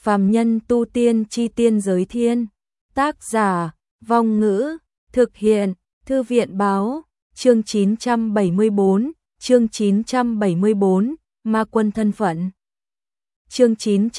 Phàm nhân tu tiên chi tiên giới thiên. Tác giả, Vong Ngữ, thực hiện, Thư viện báo, chương 974, chương 974, Ma quân thân phận. Chương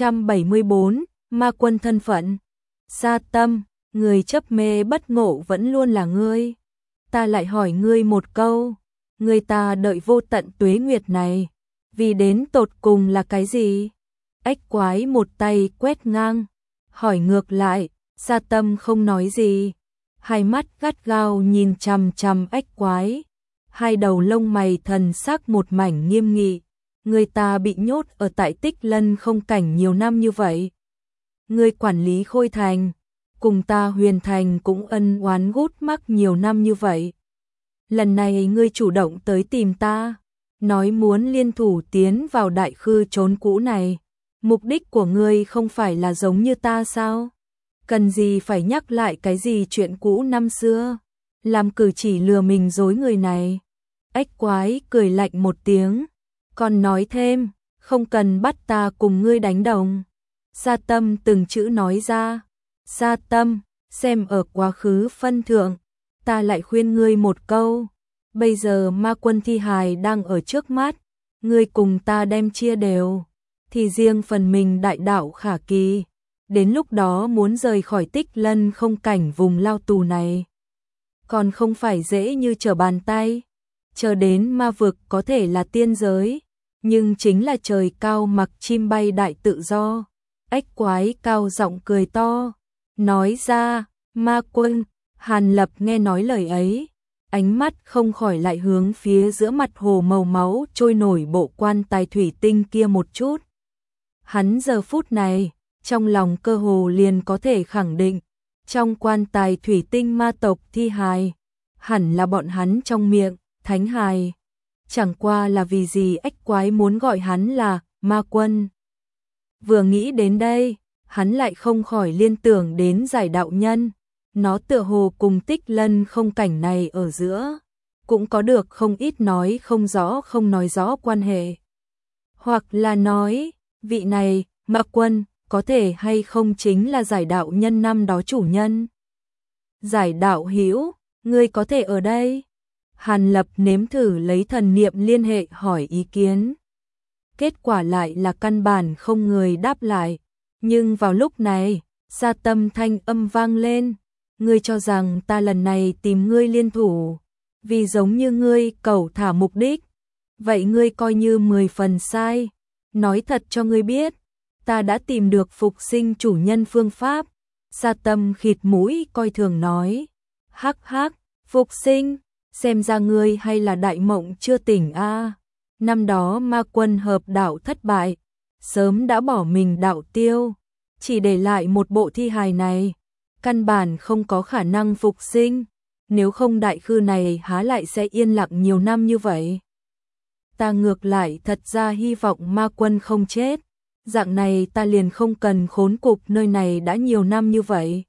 974, Ma quân thân phận. Sa Tâm, người chấp mê bất ngộ vẫn luôn là ngươi. Ta lại hỏi ngươi một câu, người ta đợi vô tận tuế nguyệt này, vì đến tột cùng là cái gì? Ếch quái một tay quét ngang, hỏi ngược lại. Sa Tâm không nói gì, hai mắt gắt gao nhìn chằm chằm ếch quái, hai đầu lông mày thần sắc một mảnh nghiêm nghị. Người ta bị nhốt ở tại Tích Lân không cảnh nhiều năm như vậy. Người quản lý Khôi Thành, cùng ta Huyền Thành cũng ân oán gút mắc nhiều năm như vậy. Lần này ngươi chủ động tới tìm ta, nói muốn liên thủ tiến vào đại khư trốn cũ này. Mục đích của ngươi không phải là giống như ta sao? Cần gì phải nhắc lại cái gì chuyện cũ năm xưa, làm cử chỉ lừa mình dối người này. Ếch quái cười lạnh một tiếng, còn nói thêm, không cần bắt ta cùng ngươi đánh đồng. Sa Tâm từng chữ nói ra. Sa Tâm, xem ở quá khứ phân thượng, ta lại khuyên ngươi một câu. Bây giờ ma quân thi hài đang ở trước mắt, ngươi cùng ta đem chia đều, thì riêng phần mình đại đạo khả kỳ. Đến lúc đó muốn rời khỏi Tích Lân không cảnh vùng lao tù này, còn không phải dễ như trở bàn tay. Chờ đến ma vực có thể là tiên giới, nhưng chính là trời cao mặc chim bay đại tự do. Ếch quái cao giọng cười to, nói ra, ma quân. Hàn Lập nghe nói lời ấy, ánh mắt không khỏi lại hướng phía giữa mặt hồ màu máu trôi nổi bộ quan tài thủy tinh kia một chút. Hắn giờ phút này, trong lòng cơ hồ liền có thể khẳng định, trong quan tài thủy tinh ma tộc thi hài, hẳn là bọn hắn trong miệng, thánh hài. Chẳng qua là vì gì ếch quái muốn gọi hắn là ma quân. Vừa nghĩ đến đây, hắn lại không khỏi liên tưởng đến giải đạo nhân. Nó tựa hồ cùng Tích Lân không cảnh này ở giữa, cũng có được không ít nói không rõ không nói rõ quan hệ. Hoặc là nói, vị này, ma quân, có thể hay không chính là giải đạo nhân năm đó chủ nhân. Giải đạo hữu, ngươi có thể ở đây? Hàn Lập nếm thử lấy thần niệm liên hệ hỏi ý kiến. Kết quả lại là căn bản không người đáp lại. Nhưng vào lúc này, Sa Tâm thanh âm vang lên. Ngươi cho rằng ta lần này tìm ngươi liên thủ, vì giống như ngươi cẩu thả mục đích. Vậy ngươi coi như 10 phần sai. Nói thật cho ngươi biết, ta đã tìm được phục sinh chủ nhân phương pháp. Sa Tâm khịt mũi coi thường nói. Hắc hắc, phục sinh, xem ra ngươi hay là đại mộng chưa tỉnh a. Năm đó ma quân hợp đạo thất bại, sớm đã bỏ mình đạo tiêu, chỉ để lại một bộ thi hài này, căn bản không có khả năng phục sinh, nếu không đại khư này há lại sẽ yên lặng nhiều năm như vậy. Ta ngược lại thật ra hy vọng ma quân không chết, dạng này ta liền không cần khốn cục nơi này đã nhiều năm như vậy.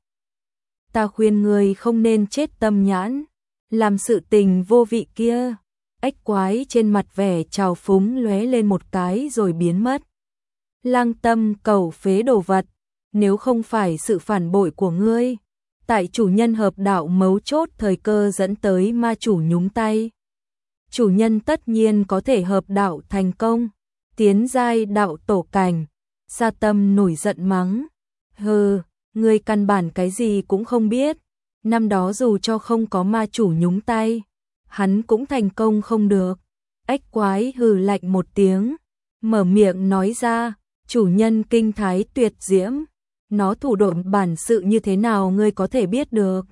Ta khuyên người không nên chết tâm nhãn, làm sự tình vô vị kia. Ếch quái trên mặt vẻ trào phúng lóe lên một cái rồi biến mất. Lang Tâm cẩu phế đồ vật, nếu không phải sự phản bội của ngươi, tại chủ nhân hợp đạo mấu chốt thời cơ dẫn tới ma chủ nhúng tay, chủ nhân tất nhiên có thể hợp đạo thành công, tiến giai đạo tổ cảnh. Sa Tâm nổi giận mắng, hừ, ngươi căn bản cái gì cũng không biết. Năm đó dù cho không có ma chủ nhúng tay, hắn cũng thành công không được. Ếch quái hừ lạnh một tiếng, mở miệng nói ra, chủ nhân kinh thái tuyệt diễm, nó thủ đoạn bản sự như thế nào ngươi có thể biết được.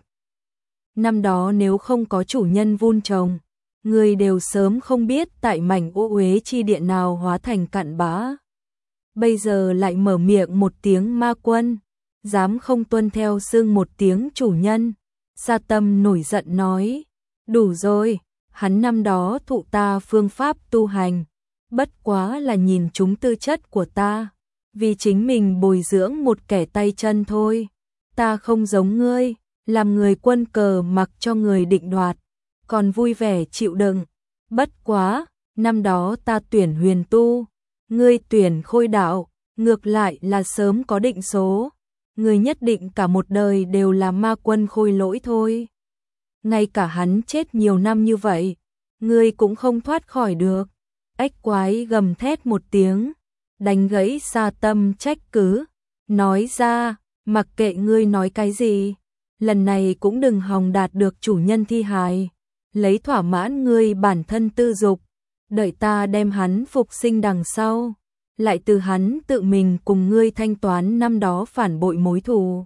Năm đó nếu không có chủ nhân vun trồng, ngươi đều sớm không biết tại mảnh ô uế chi địa nào hóa thành cặn bã. Bây giờ lại mở miệng một tiếng ma quân, dám không tuân theo xưng một tiếng chủ nhân. Sa Tâm nổi giận nói, đủ rồi, hắn năm đó thụ ta phương pháp tu hành, bất quá là nhìn trúng tư chất của ta, vì chính mình bồi dưỡng một kẻ tay chân thôi. Ta không giống ngươi, làm người quân cờ mặc cho người định đoạt, còn vui vẻ chịu đựng. Bất quá, năm đó ta tuyển huyền tu, ngươi tuyển khôi đạo, ngược lại là sớm có định số, người nhất định cả một đời đều là ma quân khôi lỗi thôi. Ngay cả hắn chết nhiều năm như vậy, ngươi cũng không thoát khỏi được. Ếch quái gầm thét một tiếng, đánh gãy Sa Tâm trách cứ, nói ra, mặc kệ ngươi nói cái gì, lần này cũng đừng hòng đạt được chủ nhân thi hài, lấy thỏa mãn ngươi bản thân tư dục, đợi ta đem hắn phục sinh đằng sau, lại từ hắn tự mình cùng ngươi thanh toán năm đó phản bội mối thù.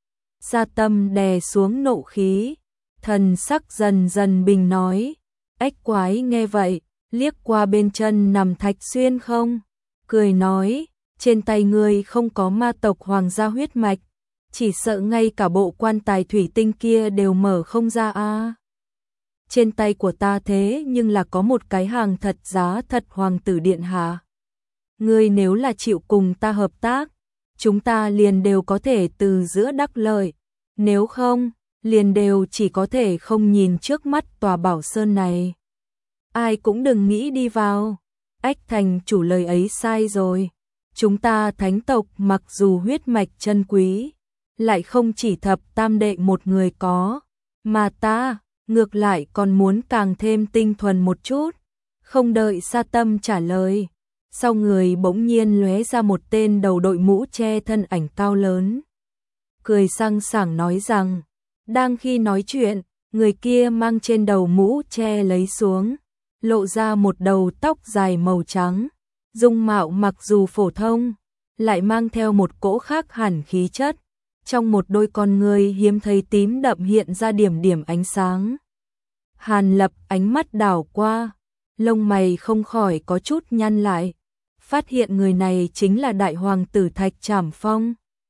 Sa Tâm đè xuống nộ khí, thần sắc dần dần bình nói. Ếch quái nghe vậy, liếc qua bên chân nằm Thạch Xuyên không, cười nói, trên tay ngươi không có ma tộc hoàng gia huyết mạch, chỉ sợ ngay cả bộ quan tài thủy tinh kia đều mở không ra a. Trên tay của ta thế nhưng là có một cái hàng thật giá thật hoàng tử điện hạ. Ngươi nếu là chịu cùng ta hợp tác, chúng ta liền đều có thể từ giữa đắc lợi, nếu không, liền đều chỉ có thể không nhìn trước mắt tòa bảo sơn này. Ai cũng đừng nghĩ đi vào. Ếch thành chủ lời ấy sai rồi. Chúng ta thánh tộc mặc dù huyết mạch chân quý, lại không chỉ thập tam đệ một người có, mà ta, ngược lại còn muốn càng thêm tinh thuần một chút. Không đợi Sa Tâm trả lời, sau người bỗng nhiên lóe ra một tên đầu đội mũ che thân ảnh cao lớn. Cười sang sảng nói rằng, đang khi nói chuyện, người kia mang trên đầu mũ che lấy xuống, lộ ra một đầu tóc dài màu trắng, dung mạo mặc dù phổ thông, lại mang theo một cỗ khác hẳn khí chất, trong một đôi con người hiếm thấy tím đậm hiện ra điểm điểm ánh sáng. Hàn Lập ánh mắt đảo qua, lông mày không khỏi có chút nhăn lại, phát hiện người này chính là đại hoàng tử Thạch Trảm Phong.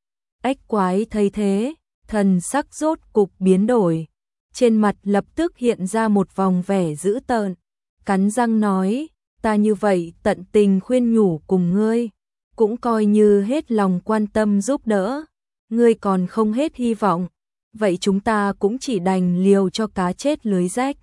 Ếch quái thấy thế, thần sắc rốt cục biến đổi, trên mặt lập tức hiện ra một vòng vẻ dữ tợn, cắn răng nói, ta như vậy tận tình khuyên nhủ cùng ngươi, cũng coi như hết lòng quan tâm giúp đỡ, ngươi còn không hết hy vọng, vậy chúng ta cũng chỉ đành liều cho cá chết lưới rách.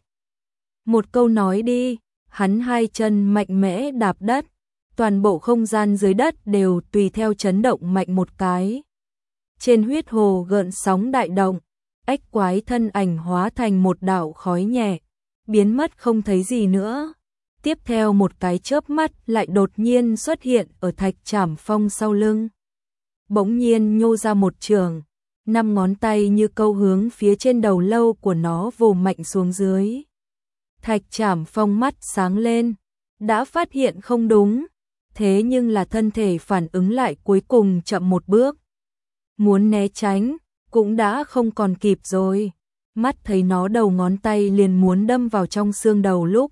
Một câu nói đi, hắn hai chân mạnh mẽ đạp đất, toàn bộ không gian dưới đất đều tùy theo chấn động mạnh một cái. Trên huyết hồ gợn sóng đại động, ếch quái thân ảnh hóa thành một đạo khói nhẹ, biến mất không thấy gì nữa. Tiếp theo một cái chớp mắt lại đột nhiên xuất hiện ở Thạch Trảm Phong sau lưng. Bỗng nhiên nhô ra một trường, 5 ngón tay như câu hướng phía trên đầu lâu của nó vồ mạnh xuống dưới. Thạch Trảm Phong mắt sáng lên, đã phát hiện không đúng, thế nhưng là thân thể phản ứng lại cuối cùng chậm một bước. Muốn né tránh, cũng đã không còn kịp rồi. Mắt thấy nó đầu ngón tay liền muốn đâm vào trong xương đầu lúc.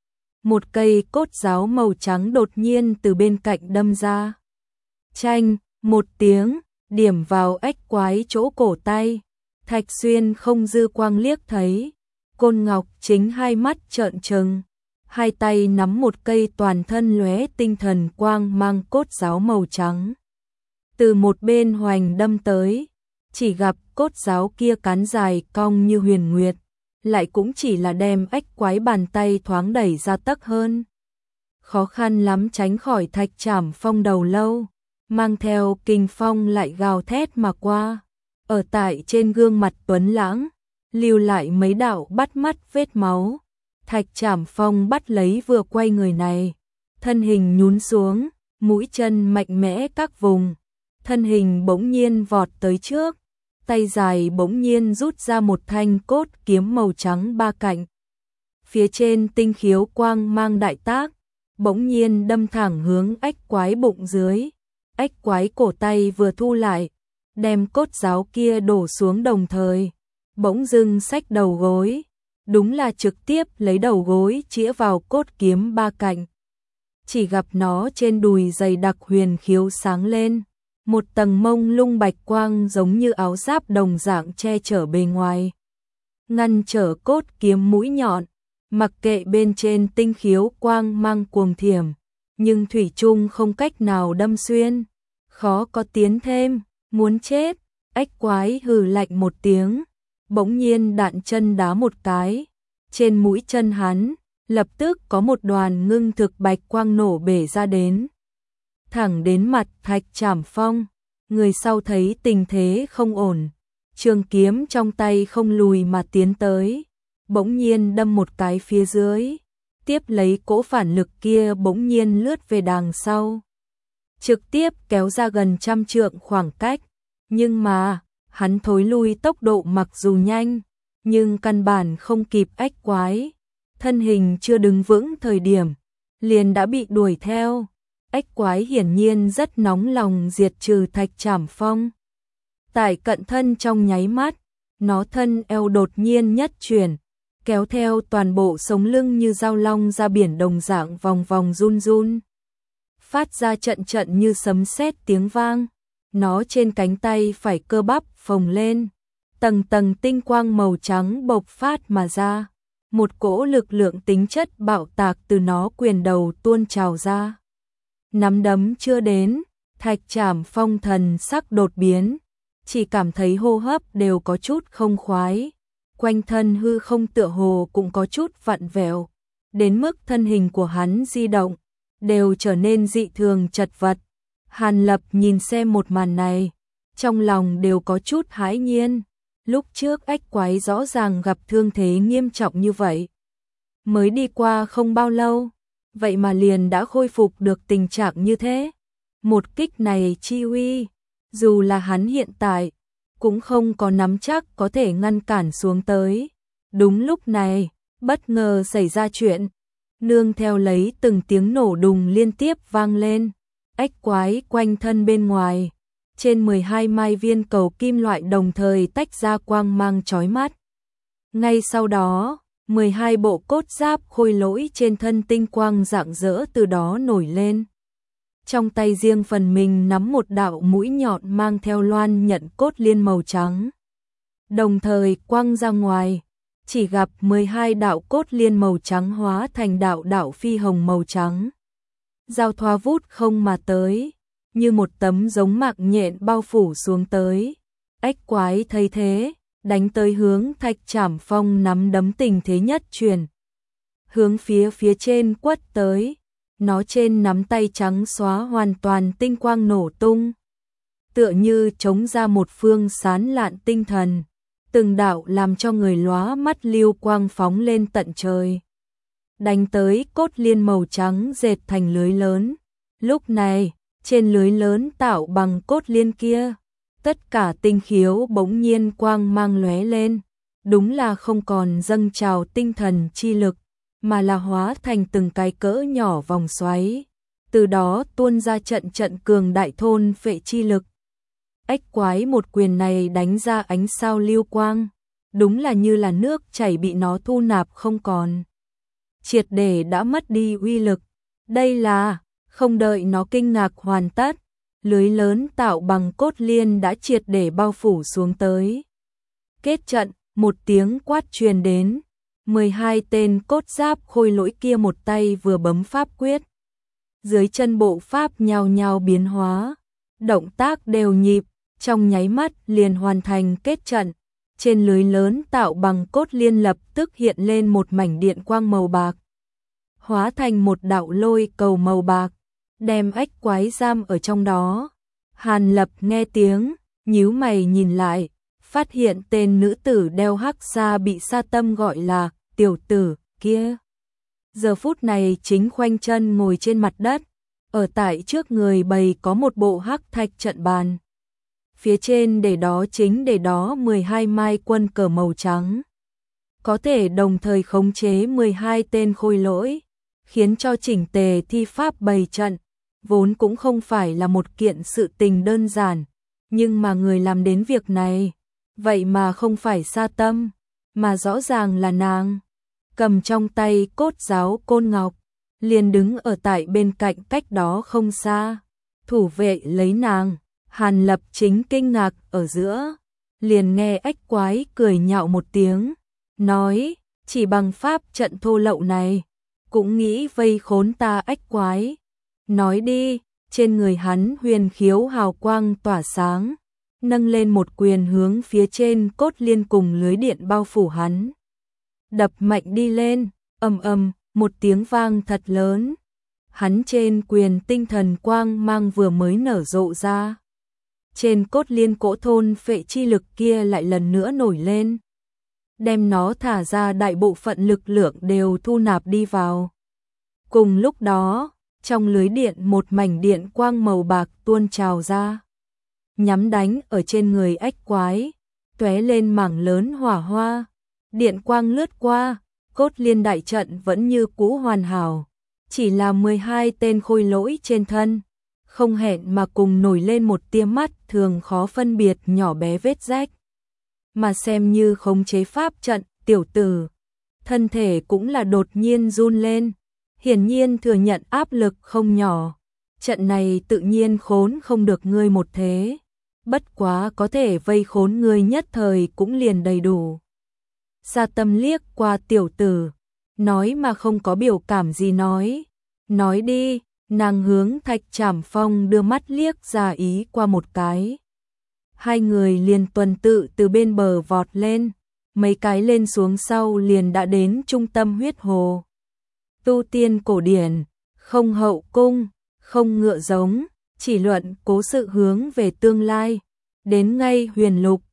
Một cây cốt giáo màu trắng đột nhiên từ bên cạnh đâm ra. Chanh, một tiếng, điểm vào ếch quái chỗ cổ tay. Thạch Xuyên không dư quang liếc thấy. Côn Ngọc chính hai mắt trợn trừng. Hai tay nắm một cây toàn thân lóe tinh thần quang mang cốt giáo màu trắng. Từ một bên hoành đâm tới, chỉ gặp cốt giáo kia cán dài cong như huyền nguyệt, lại cũng chỉ là đem ếch quái bàn tay thoáng đẩy ra tấc hơn. Khó khăn lắm tránh khỏi Thạch Trảm Phong đầu lâu, mang theo kinh phong lại gào thét mà qua, ở tại trên gương mặt tuấn lãng, lưu lại mấy đạo bắt mắt vết máu. Thạch Trảm Phong bắt lấy vừa quay người này, thân hình nhún xuống, mũi chân mạnh mẽ các vùng, thân hình bỗng nhiên vọt tới trước, tay dài bỗng nhiên rút ra một thanh cốt kiếm màu trắng ba cạnh. Phía trên tinh khiếu quang mang đại tác, bỗng nhiên đâm thẳng hướng ếch quái bụng dưới. Ếch quái cổ tay vừa thu lại, đem cốt giáo kia đổ xuống đồng thời, bỗng dưng xách đầu gối, đúng là trực tiếp lấy đầu gối chĩa vào cốt kiếm ba cạnh. Chỉ gặp nó trên đùi dày đặc huyền khiếu sáng lên, một tầng mông lung bạch quang giống như áo giáp đồng dạng che chở bề ngoài, ngăn trở cốt kiếm mũi nhọn, mặc kệ bên trên tinh khiếu quang mang cuồng thiểm, nhưng thủy chung không cách nào đâm xuyên, khó có tiến thêm, muốn chết. Ếch quái hừ lạnh một tiếng, bỗng nhiên đạn chân đá một cái, trên mũi chân hắn lập tức có một đoàn ngưng thực bạch quang nổ bể ra đến. thẳng đến mặt Thạch Trảm Phong. Người sau thấy tình thế không ổn, trường kiếm trong tay không lùi mà tiến tới, bỗng nhiên đâm một cái phía dưới, tiếp lấy cỗ phản lực kia bỗng nhiên lướt về đằng sau, trực tiếp kéo ra gần 100 trượng khoảng cách, nhưng mà, hắn thối lui tốc độ mặc dù nhanh, nhưng căn bản không kịp ách quái, thân hình chưa đứng vững thời điểm, liền đã bị đuổi theo. Ách quái hiển nhiên rất nóng lòng diệt trừ Thạch Trảm Phong. Tại cận thân trong nháy mắt, nó thân eo đột nhiên nhất chuyển, kéo theo toàn bộ sống lưng như dao long ra biển đồng dạng vòng vòng run run. Phát ra trận trận như sấm sét tiếng vang, nó trên cánh tay phải cơ bắp phồng lên, tầng tầng tinh quang màu trắng bộc phát mà ra, một cỗ lực lượng tính chất bạo tạc từ nó quyền đầu tuôn trào ra. Nắm đấm chưa đến, Thạch Trảm Phong thần sắc đột biến, chỉ cảm thấy hô hấp đều có chút không khoái, quanh thân hư không tựa hồ cũng có chút vặn vẹo, đến mức thân hình của hắn di động, đều trở nên dị thường chật vật. Hàn Lập nhìn xem một màn này, trong lòng đều có chút hãi nhiên, lúc trước ách quái rõ ràng gặp thương thế nghiêm trọng như vậy. Mới đi qua không bao lâu, vậy mà liền đã khôi phục được tình trạng như thế. Một kích này chi uy, dù là hắn hiện tại, cũng không có nắm chắc có thể ngăn cản xuống tới. Đúng lúc này, bất ngờ xảy ra chuyện, nương theo lấy từng tiếng nổ đùng liên tiếp vang lên, ách quái quanh thân bên ngoài, trên 12 mai viên cầu kim loại đồng thời tách ra quang mang chói mắt. Ngay sau đó, 12 bộ cốt giáp khôi lỗi trên thân tinh quang rạng rỡ từ đó nổi lên. Trong tay riêng phần mình nắm một đạo mũi nhọn mang theo loan nhận cốt liên màu trắng. Đồng thời quăng ra ngoài, chỉ gặp 12 đạo cốt liên màu trắng hóa thành đạo phi hồng màu trắng. Giao thoa vút không mà tới, như một tấm giống mạng nhện bao phủ xuống tới. Ách quái thấy thế, đánh tới hướng Thạch Trảm Phong nắm đấm tình thế nhất truyền. Hướng phía trên quất tới, nó trên nắm tay trắng xóa hoàn toàn tinh quang nổ tung. Tựa như chống ra một phương sán lạn tinh thần, từng đạo làm cho người lóa mắt lưu quang phóng lên tận trời. Đánh tới cốt liên màu trắng dệt thành lưới lớn. Lúc này, trên lưới lớn tạo bằng cốt liên kia, tất cả tinh khiếu bỗng nhiên quang mang lóe lên, đúng là không còn dâng trào tinh thần chi lực, mà là hóa thành từng cái cỡ nhỏ vòng xoáy, từ đó tuôn ra trận trận cường đại thôn phệ chi lực. Ách quái một quyền này đánh ra ánh sao lưu quang, đúng là như là nước chảy bị nó thu nạp không còn, triệt để đã mất đi uy lực. Đây là, không đợi nó kinh ngạc hoàn tất, lưới lớn tạo bằng cốt liên đã triệt để bao phủ xuống tới. Kết trận, một tiếng quát truyền đến, 12 tên cốt giáp khôi lỗi kia một tay vừa bấm pháp quyết. Dưới chân bộ pháp nhào nhào biến hóa, động tác đều nhịp, trong nháy mắt liền hoàn thành kết trận. Trên lưới lớn tạo bằng cốt liên lập tức hiện lên một mảnh điện quang màu bạc, hóa thành một đạo lôi cầu màu bạc, đem ách quái giam ở trong đó. Hàn Lập nghe tiếng, nhíu mày nhìn lại, phát hiện tên nữ tử đeo hắc sa bị Sa Tâm gọi là tiểu tử kia, giờ phút này chính khoanh chân ngồi trên mặt đất, ở tại trước người bày có một bộ hắc thạch trận bàn. Phía trên để đó 12 mai quân cờ màu trắng, có thể đồng thời khống chế 12 tên khôi lỗi, khiến cho chỉnh tề thi pháp bày trận, vốn cũng không phải là một kiện sự tình đơn giản, nhưng mà người làm đến việc này, vậy mà không phải Sa Tâm, mà rõ ràng là nàng, cầm trong tay cốt giáo côn ngọc, liền đứng ở tại bên cạnh cách đó không xa, thủ vệ lấy nàng. Hàn Lập chính kinh ngạc ở giữa, liền nghe ách quái cười nhạo một tiếng, nói, chỉ bằng pháp trận thô lậu này, cũng nghĩ vây khốn ta ách quái. Nói đi, trên người hắn huyền khiếu hào quang tỏa sáng, nâng lên một quyền hướng phía trên cốt liên cùng lưới điện bao phủ hắn. Đập mạnh đi lên, ầm ầm, một tiếng vang thật lớn. hắn trên quyền tinh thần quang mang vừa mới nở rộ ra. Trên cốt liên cỗ thôn phệ chi lực kia lại lần nữa nổi lên, đem nó thả ra đại bộ phận lực lượng đều thu nạp đi vào. Cùng lúc đó, trong lưới điện một mảnh điện quang màu bạc tuôn trào ra, nhắm đánh ở trên người ách quái, tóe lên mảng lớn hỏa hoa. Điện quang lướt qua, cốt liên đại trận vẫn như cũ hoàn hảo, chỉ là 12 tên khôi lỗi trên thân, không hẹn mà cùng nổi lên một tia mắt thường khó phân biệt nhỏ bé vết rách. Mà xem như khống chế pháp trận, tiểu tử, thân thể cũng là đột nhiên run lên, hiển nhiên thừa nhận áp lực không nhỏ. Trận này tự nhiên khốn không được ngươi một thế, bất quá có thể vây khốn ngươi nhất thời cũng liền đầy đủ. Gia Tâm liếc qua tiểu tử, nói mà không có biểu cảm gì nói đi. Nàng hướng Thạch Trảm Phong đưa mắt liếc ra ý qua một cái. Hai người liền tuần tự từ bên bờ vọt lên, mấy cái lên xuống sau liền đã đến trung tâm huyết hồ. Tu tiên cổ điển, không hậu cung, không ngựa giống, chỉ luận cố sự hướng về tương lai, đến ngay huyền lục,